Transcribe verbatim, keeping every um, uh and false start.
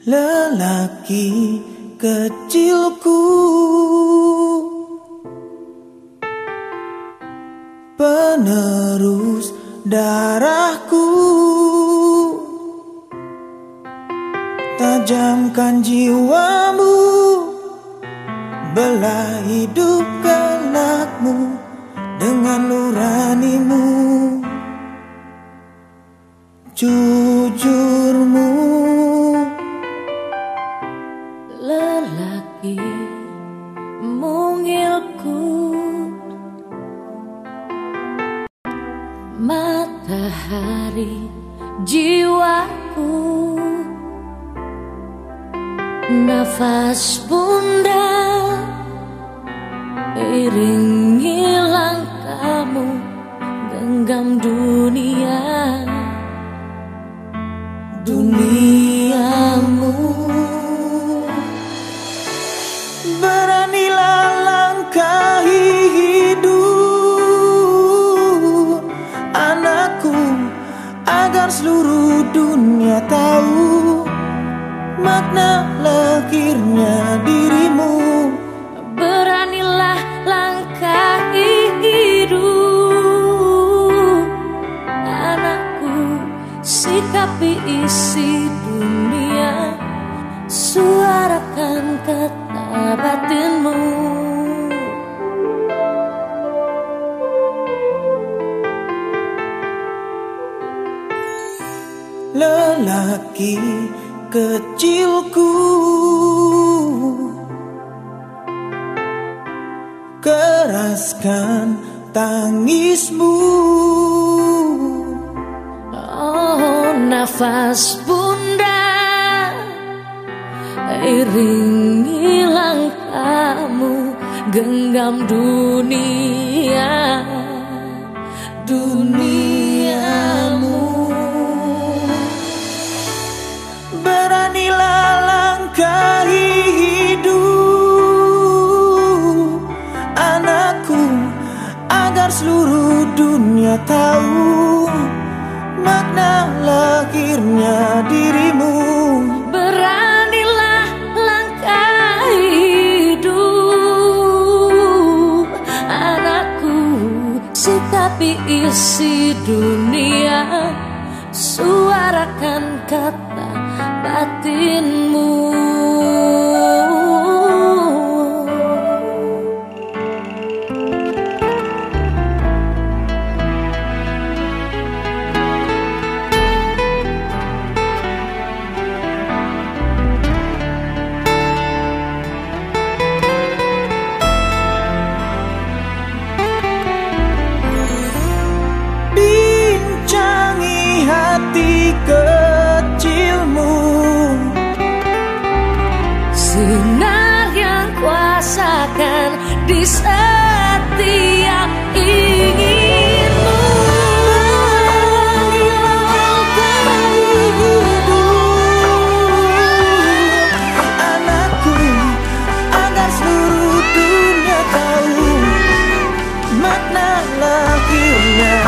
lelaki kecilku, penerus darahku, tajamkan jiwamu, belah hidup kelakmu dengan nuranimu, jujurmu. Lelaki mungilku, matahari jiwaku, nafas bunda iringi langkahmu, genggam dunia, duniamu. Beranilah langkahi hidup anakku, agar seluruh dunia tahu makna lahirnya dirimu. Beranilah langkahi hidup anakku, sikapi isi dunia, suarakan kata batinmu. Lelaki kecilku, keraskan tangismu. Oh, nafas bunda iringi langkahmu, genggam dunia, duniamu. Beranilah langkahi hidup anakku, agar seluruh dunia tahu makna lahirnya dirimu. Beranilah langkahi hidup anakku, sikapi isi dunia, suarakan kata batinmu. Bincangi hati kecilmu, sinar yang kuasakan di setiap inginmu. anakku, agar seluruh dunia tahu makna lahirnya